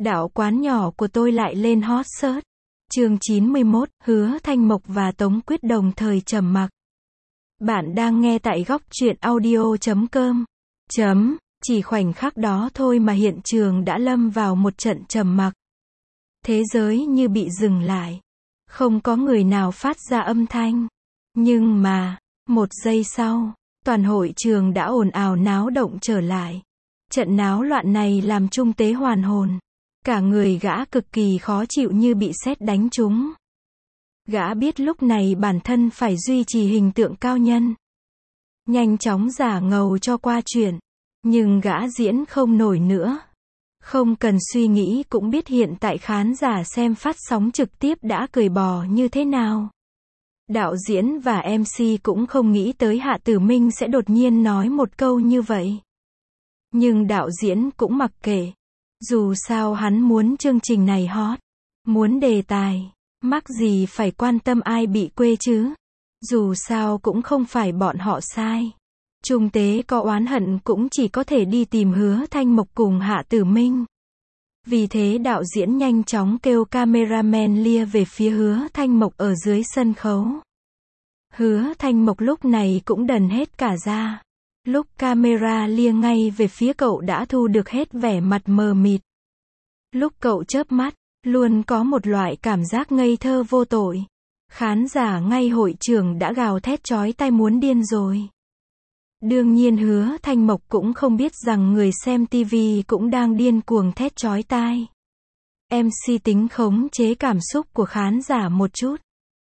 Đạo quán nhỏ của tôi lại lên hot search. Chương 91, Hứa Thanh Mộc và Tống Quyết đồng thời trầm mặc. Bạn đang nghe tại góc truyện audio.com. Chỉ khoảnh khắc đó thôi mà hiện trường đã lâm vào một trận trầm mặc. Thế giới như bị dừng lại. Không có người nào phát ra âm thanh. Nhưng mà, một giây sau, toàn hội trường đã ồn ào náo động trở lại. Trận náo loạn này làm Trung Tế hoàn hồn. Cả người gã cực kỳ khó chịu như bị sét đánh trúng. Gã biết lúc này bản thân phải duy trì hình tượng cao nhân. Nhanh chóng giả ngầu cho qua chuyện. Nhưng gã diễn không nổi nữa. Không cần suy nghĩ cũng biết hiện tại khán giả xem phát sóng trực tiếp đã cười bò như thế nào. Đạo diễn và MC cũng không nghĩ tới Hạ Tử Minh sẽ đột nhiên nói một câu như vậy. Nhưng đạo diễn cũng mặc kệ. Dù sao hắn muốn chương trình này hot. Muốn đề tài. Mắc gì phải quan tâm ai bị quê chứ. Dù sao cũng không phải bọn họ sai. Trung Tế có oán hận cũng chỉ có thể đi tìm Hứa Thanh Mộc cùng Hạ Tử Minh. Vì thế đạo diễn nhanh chóng kêu cameraman lia về phía Hứa Thanh Mộc ở dưới sân khấu. Hứa Thanh Mộc lúc này cũng đần hết cả ra. Lúc camera lia ngay về phía cậu đã thu được hết vẻ mặt mờ mịt. Lúc cậu chớp mắt, luôn có một loại cảm giác ngây thơ vô tội. Khán giả ngay hội trường đã gào thét chói tai muốn điên rồi. Đương nhiên Hứa Thanh Mộc cũng không biết rằng người xem TV cũng đang điên cuồng thét chói tai. MC tính khống chế cảm xúc của khán giả một chút.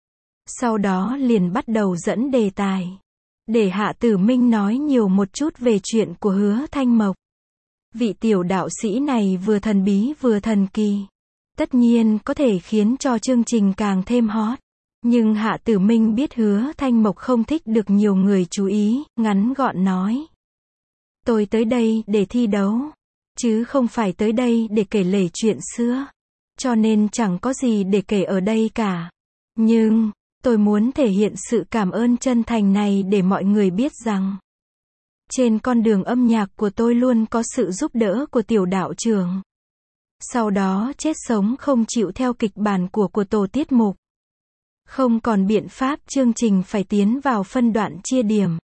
Sau đó liền bắt đầu dẫn đề tài. Để Hạ Tử Minh nói nhiều một chút về chuyện của Hứa Thanh Mộc. Vị tiểu đạo sĩ này vừa thần bí vừa thần kỳ. Tất nhiên có thể khiến cho chương trình càng thêm hot. Nhưng Hạ Tử Minh biết Hứa Thanh Mộc không thích được nhiều người chú ý, ngắn gọn nói. Tôi tới đây để thi đấu. Chứ không phải tới đây để kể lể chuyện xưa. Cho nên chẳng có gì để kể ở đây cả. Nhưng, tôi muốn thể hiện sự cảm ơn chân thành này để mọi người biết rằng trên con đường âm nhạc của tôi luôn có sự giúp đỡ của tiểu đạo trưởng. Sau đó chết sống không chịu theo kịch bản của tổ tiết mục. Không còn biện pháp chương trình phải tiến vào phân đoạn chia điểm.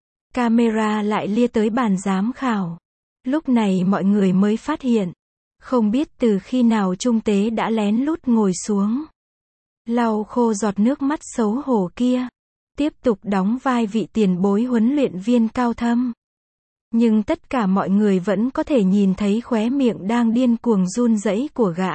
Camera lại lia tới bàn giám khảo. Lúc này mọi người mới phát hiện. Không biết từ khi nào Trung Tế đã lén lút ngồi xuống. Lau khô giọt nước mắt xấu hổ kia. Tiếp tục đóng vai vị tiền bối huấn luyện viên cao thâm. Nhưng tất cả mọi người vẫn có thể nhìn thấy khóe miệng đang điên cuồng run rẩy của gã.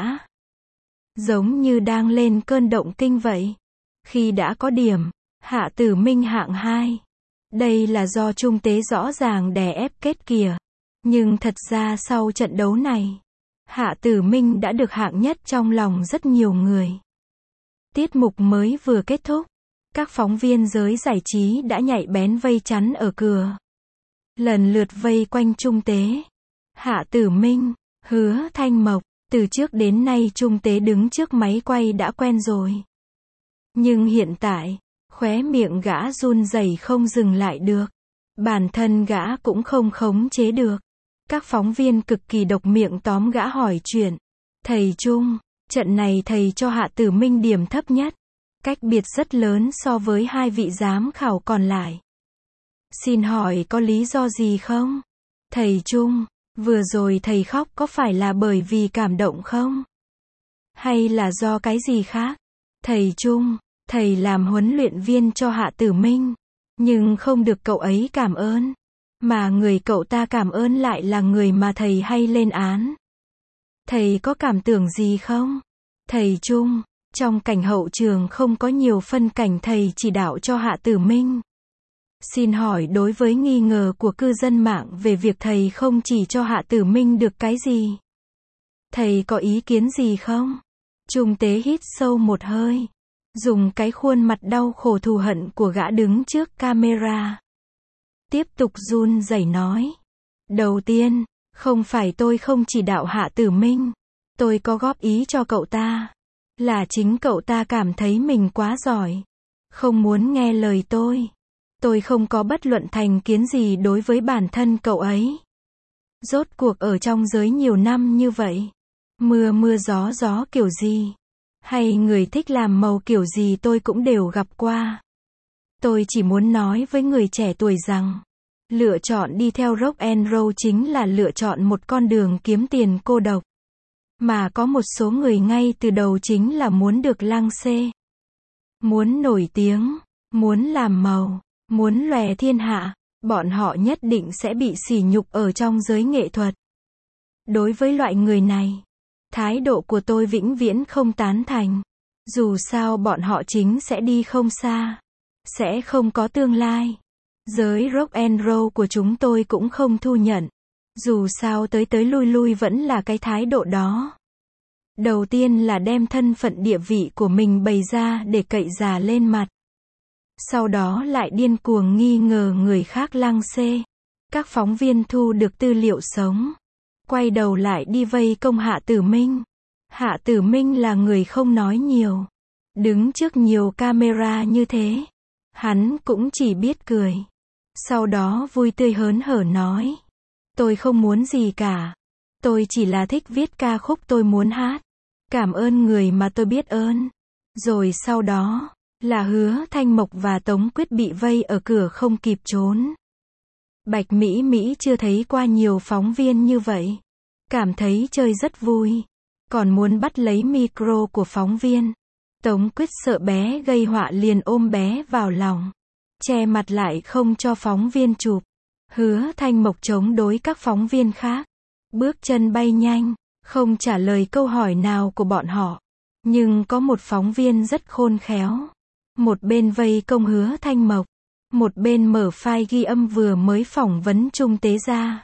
Giống như đang lên cơn động kinh vậy. Khi đã có điểm, Hạ Tử Minh hạng 2. Đây là do Trung Tế rõ ràng đè ép kết kìa. Nhưng thật ra sau trận đấu này, Hạ Tử Minh đã được hạng nhất trong lòng rất nhiều người. Tiết mục mới vừa kết thúc, các phóng viên giới giải trí đã nhạy bén vây chắn ở cửa. Lần lượt vây quanh Trung Tế, Hạ Tử Minh, Hứa Thanh Mộc. Từ trước đến nay Trung Tế đứng trước máy quay đã quen rồi. Nhưng hiện tại, khóe miệng gã run rẩy không dừng lại được. Bản thân gã cũng không khống chế được. Các phóng viên cực kỳ độc miệng tóm gã hỏi chuyện. Thầy Trung, trận này thầy cho Hạ Tử Minh điểm thấp nhất. Cách biệt rất lớn so với hai vị giám khảo còn lại. Xin hỏi có lý do gì không? Thầy Trung, vừa rồi thầy khóc có phải là bởi vì cảm động không? Hay là do cái gì khác? Thầy Trung, thầy làm huấn luyện viên cho Hạ Tử Minh. Nhưng không được cậu ấy cảm ơn. Mà người cậu ta cảm ơn lại là người mà thầy hay lên án. Thầy có cảm tưởng gì không? Thầy Trung, trong cảnh hậu trường không có nhiều phân cảnh thầy chỉ đạo cho Hạ Tử Minh. Xin hỏi đối với nghi ngờ của cư dân mạng về việc thầy không chỉ cho Hạ Tử Minh được cái gì? Thầy có ý kiến gì không? Trung Tế hít sâu một hơi. Dùng cái khuôn mặt đau khổ thù hận của gã đứng trước camera. Tiếp tục run rẩy nói. Đầu tiên, không phải tôi không chỉ đạo Hạ Tử Minh. Tôi có góp ý cho cậu ta. Là chính cậu ta cảm thấy mình quá giỏi. Không muốn nghe lời tôi. Tôi không có bất luận thành kiến gì đối với bản thân cậu ấy. Rốt cuộc ở trong giới nhiều năm như vậy. Mưa gió kiểu gì, hay người thích làm màu kiểu gì tôi cũng đều gặp qua. Tôi chỉ muốn nói với người trẻ tuổi rằng, lựa chọn đi theo rock and roll chính là lựa chọn một con đường kiếm tiền cô độc. Mà có một số người ngay từ đầu chính là muốn được lăng xê, muốn nổi tiếng, muốn làm màu, muốn lòe thiên hạ, bọn họ nhất định sẽ bị sỉ nhục ở trong giới nghệ thuật. Đối với loại người này, thái độ của tôi vĩnh viễn không tán thành. Dù sao bọn họ chính sẽ đi không xa, sẽ không có tương lai. Giới rock and roll của chúng tôi cũng không thu nhận. Dù sao tới lui lui vẫn là cái thái độ đó. Đầu tiên là đem thân phận địa vị của mình bày ra để cậy già lên mặt. Sau đó lại điên cuồng nghi ngờ người khác lăng xê. Các phóng viên thu được tư liệu sống, quay đầu lại đi vây công Hạ Tử Minh. Hạ Tử Minh là người không nói nhiều. Đứng trước nhiều camera như thế, hắn cũng chỉ biết cười. Sau đó vui tươi hớn hở nói, tôi không muốn gì cả. Tôi chỉ là thích viết ca khúc tôi muốn hát. Cảm ơn người mà tôi biết ơn. Rồi sau đó, là Hứa Thanh Mộc và Tống Quyết bị vây ở cửa không kịp trốn. Bạch Mỹ Mỹ chưa thấy qua nhiều phóng viên như vậy. Cảm thấy chơi rất vui. Còn muốn bắt lấy micro của phóng viên. Tống Quyết sợ bé gây họa liền ôm bé vào lòng. Che mặt lại không cho phóng viên chụp. Hứa Thanh Mộc chống đối các phóng viên khác. Bước chân bay nhanh, không trả lời câu hỏi nào của bọn họ. Nhưng có một phóng viên rất khôn khéo. Một bên vây công Hứa Thanh Mộc. Một bên mở file ghi âm vừa mới phỏng vấn Trung Tế Gia.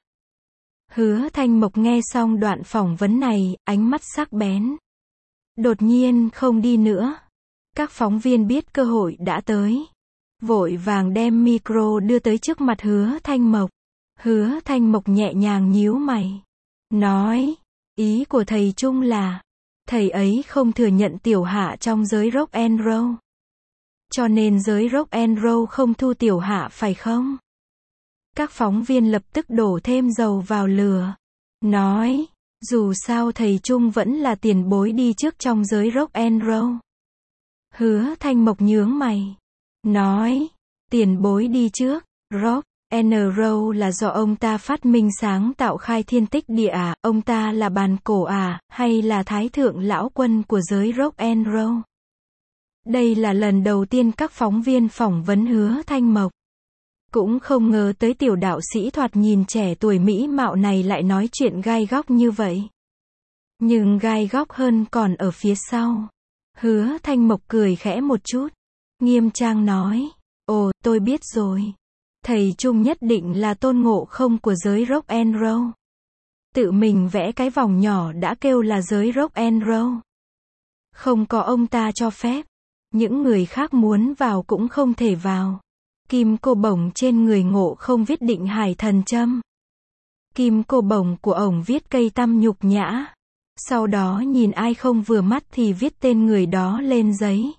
Hứa Thanh Mộc nghe xong đoạn phỏng vấn này, ánh mắt sắc bén. Đột nhiên không đi nữa. Các phóng viên biết cơ hội đã tới. Vội vàng đem micro đưa tới trước mặt Hứa Thanh Mộc. Hứa Thanh Mộc nhẹ nhàng nhíu mày. Nói, ý của thầy Trung là, thầy ấy không thừa nhận Tiểu Hạ trong giới rock and roll. Cho nên giới rock and roll không thu Tiểu Hạ phải không? Các phóng viên lập tức đổ thêm dầu vào lửa. Nói, dù sao thầy Trung vẫn là tiền bối đi trước trong giới rock and roll. Hứa Thanh Mộc nhướng mày. Nói, tiền bối đi trước, rock and roll là do ông ta phát minh sáng tạo khai thiên tích địa à, ông ta là bàn cổ à, hay là thái thượng lão quân của giới rock and roll? Đây là lần đầu tiên các phóng viên phỏng vấn Hứa Thanh Mộc. Cũng không ngờ tới tiểu đạo sĩ thoạt nhìn trẻ tuổi mỹ mạo này lại nói chuyện gai góc như vậy. Nhưng gai góc hơn còn ở phía sau. Hứa Thanh Mộc cười khẽ một chút. Nghiêm trang nói, ồ, tôi biết rồi. Thầy Trung nhất định là Tôn Ngộ Không của giới rock and roll. Tự mình vẽ cái vòng nhỏ đã kêu là giới rock and roll. Không có ông ta cho phép. Những người khác muốn vào cũng không thể vào. Kim cô bổng trên người Ngộ Không viết định hải thần châm. Kim cô bổng của ổng viết cây tăm nhục nhã. Sau đó nhìn ai không vừa mắt thì viết tên người đó lên giấy.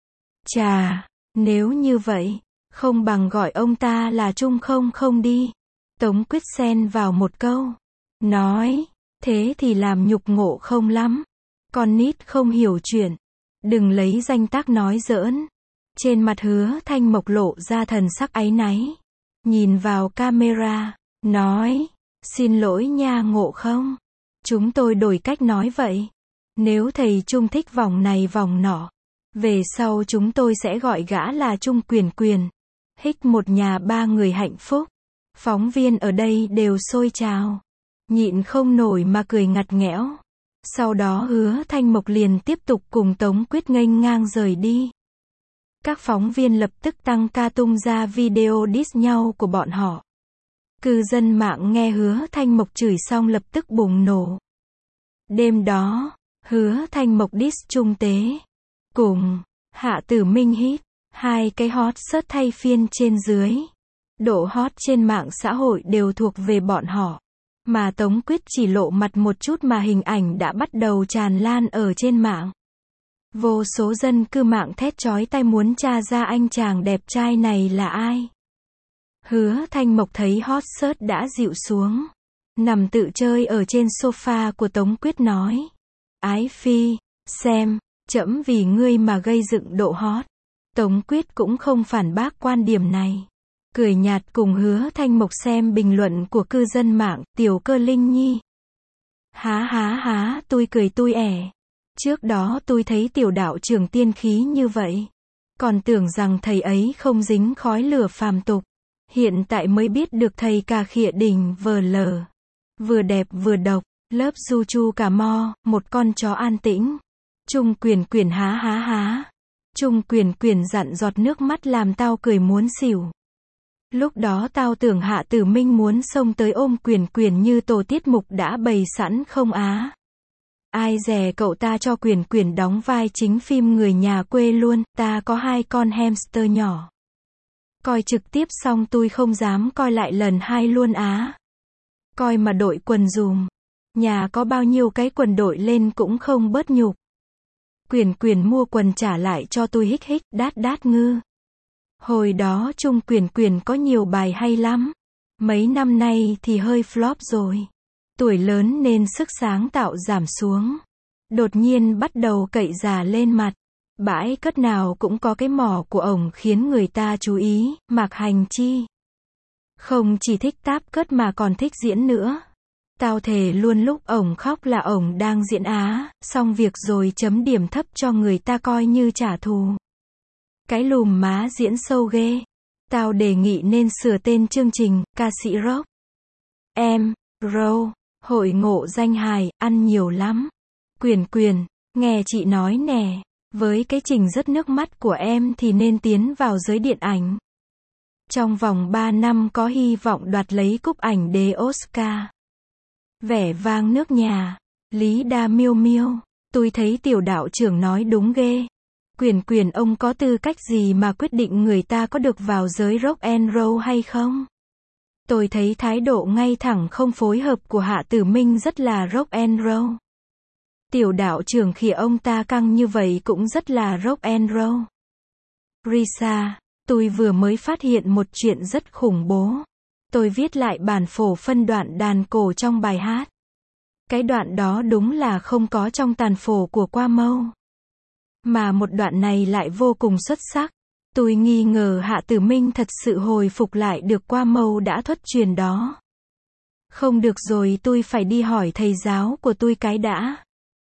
Chà, nếu như vậy, không bằng gọi ông ta là Trung Không Không đi. Tống Quyết xen vào một câu. Nói, thế thì làm nhục Ngộ Không lắm. Con nít không hiểu chuyện. Đừng lấy danh tác nói giỡn. Trên mặt Hứa Thanh Mộc lộ ra thần sắc áy náy. Nhìn vào camera, nói, xin lỗi nha Ngộ Không. Chúng tôi đổi cách nói vậy. Nếu thầy Trung thích vòng này vòng nọ, về sau chúng tôi sẽ gọi gã là Trung Quyền Quyền. Hích một nhà ba người hạnh phúc. Phóng viên ở đây đều sôi trào. Nhịn không nổi mà cười ngặt nghẽo. Sau đó Hứa Thanh Mộc liền tiếp tục cùng Tống Quyết nghênh ngang rời đi. Các phóng viên lập tức tăng ca tung ra video diss nhau của bọn họ. Cư dân mạng nghe Hứa Thanh Mộc chửi xong lập tức bùng nổ. Đêm đó, Hứa Thanh Mộc diss Trung Tế. Cùng Hạ Tử Minh hit. Hai cái hot search thay phiên trên dưới. Độ hot trên mạng xã hội đều thuộc về bọn họ. Mà Tống Quyết chỉ lộ mặt một chút mà hình ảnh đã bắt đầu tràn lan ở trên mạng. Vô số dân cư mạng thét chói tai muốn tra ra anh chàng đẹp trai này là ai. Hứa Thanh Mộc thấy hot search đã dịu xuống. Nằm tự chơi ở trên sofa của Tống Quyết nói. Ái phi, xem, trẫm vì ngươi mà gây dựng độ hot. Tống Quyết cũng không phản bác quan điểm này. Cười nhạt cùng Hứa Thanh Mộc xem bình luận của cư dân mạng, Tiểu Cơ Linh Nhi. Há, tôi cười tui ẻ. Trước đó tôi thấy tiểu đạo trưởng tiên khí như vậy. Còn tưởng rằng thầy ấy không dính khói lửa phàm tục. Hiện tại mới biết được thầy cà khịa đỉnh vờ lờ. Vừa đẹp vừa độc, lớp du chu cà mo, một con chó an tĩnh. Trung Quyền há. Trung Quyền dặn giọt nước mắt làm tao cười muốn xỉu. Lúc đó tao tưởng Hạ Tử Minh muốn xông tới ôm Quyền như tổ tiết mục đã bày sẵn không á. Ai dè cậu ta cho Quyền đóng vai chính phim Người Nhà Quê luôn, ta có 2 con hamster nhỏ. Coi trực tiếp xong tôi không dám coi lại lần 2 luôn á. Coi mà đội quần dùm. Nhà có bao nhiêu cái quần đội lên cũng không bớt nhục. Quyền mua quần trả lại cho tôi hích, đát ngư. Hồi đó Trung Quyền có nhiều bài hay lắm. Mấy năm nay thì hơi flop rồi. Tuổi lớn nên sức sáng tạo giảm xuống. Đột nhiên bắt đầu cậy già lên mặt. Bãi cất nào cũng có cái mỏ của ổng khiến người ta chú ý, Mạc Hành Chi. Không chỉ thích táp cất mà còn thích diễn nữa. Tao thề luôn lúc ổng khóc là ổng đang diễn á, xong việc rồi chấm điểm thấp cho người ta coi như trả thù. Cái lùm má diễn sâu ghê. Tao đề nghị nên sửa tên chương trình, ca sĩ rock. Row, hội ngộ danh hài, ăn nhiều lắm. Quyền, nghe chị nói nè, với cái trình rất nước mắt của em thì nên tiến vào giới điện ảnh. Trong vòng 3 năm có hy vọng đoạt lấy cúp ảnh đế Oscar. Vẻ vang nước nhà. Lý Đa Miêu, tôi thấy tiểu đạo trưởng nói đúng ghê. Quyền ông có tư cách gì mà quyết định người ta có được vào giới rock and roll hay không? Tôi thấy thái độ ngay thẳng không phối hợp của Hạ Tử Minh rất là rock and roll. Tiểu đạo trưởng khi ông ta căng như vậy cũng rất là rock and roll. Risa, tôi vừa mới phát hiện một chuyện rất khủng bố. Tôi viết lại bản phổ phân đoạn đàn cổ trong bài hát. Cái đoạn đó đúng là không có trong tàn phổ của Qua Mâu. Mà một đoạn này lại vô cùng xuất sắc. Tôi nghi ngờ Hạ Tử Minh thật sự hồi phục lại được Qua Mâu đã thất truyền đó. Không được rồi, tôi phải đi hỏi thầy giáo của tôi cái đã.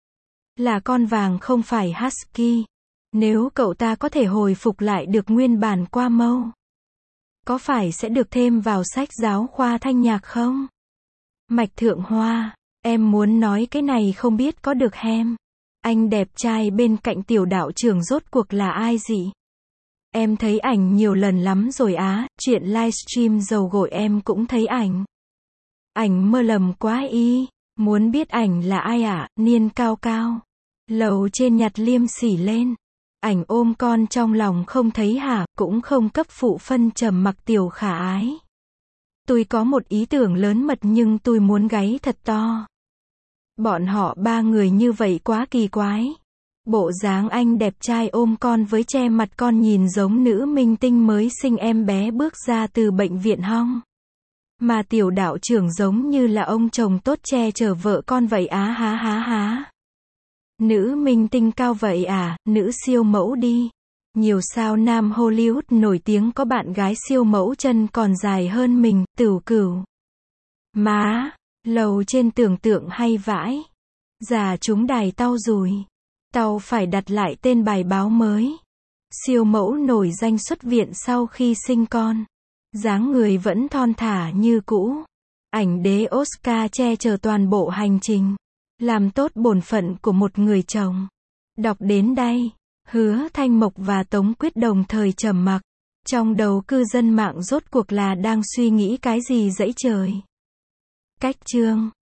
Là con vàng không phải Husky. Nếu cậu ta có thể hồi phục lại được nguyên bản Qua Mâu, có phải sẽ được thêm vào sách giáo khoa thanh nhạc không? Mạch Thượng Hoa, em muốn nói cái này không biết có được hem. Anh đẹp trai bên cạnh tiểu đạo trưởng rốt cuộc là ai gì? Em thấy ảnh nhiều lần lắm rồi á, chuyện livestream dầu gội em cũng thấy ảnh. Ảnh mơ lầm quá y, muốn biết ảnh là ai ạ? Niên cao, lầu trên nhặt liêm sỉ lên. Ảnh ôm con trong lòng không thấy hả, cũng không cấp phụ phân trầm mặc tiểu khả ái. Tôi có một ý tưởng lớn mật nhưng tôi muốn gáy thật to. Bọn họ 3 người như vậy quá kỳ quái. Bộ dáng anh đẹp trai ôm con với che mặt con nhìn giống nữ minh tinh mới sinh em bé bước ra từ bệnh viện hong. Mà tiểu đạo trưởng giống như là ông chồng tốt che chở vợ con vậy á há. Nữ minh tinh cao vậy à, nữ siêu mẫu đi. Nhiều sao nam Hollywood nổi tiếng có bạn gái siêu mẫu chân còn dài hơn mình, Tửu Cửu. Má, lầu trên tưởng tượng hay vãi. Già chúng đài tao rồi. Tao phải đặt lại tên bài báo mới. Siêu mẫu nổi danh xuất viện sau khi sinh con. Dáng người vẫn thon thả như cũ. Ảnh đế Oscar che chở toàn bộ hành trình. Làm tốt bổn phận của một người chồng. Đọc đến đây, Hứa Thanh Mộc và Tống Quyết đồng thời trầm mặc. Trong đầu cư dân mạng rốt cuộc là đang suy nghĩ cái gì dẫy trời. Cách chương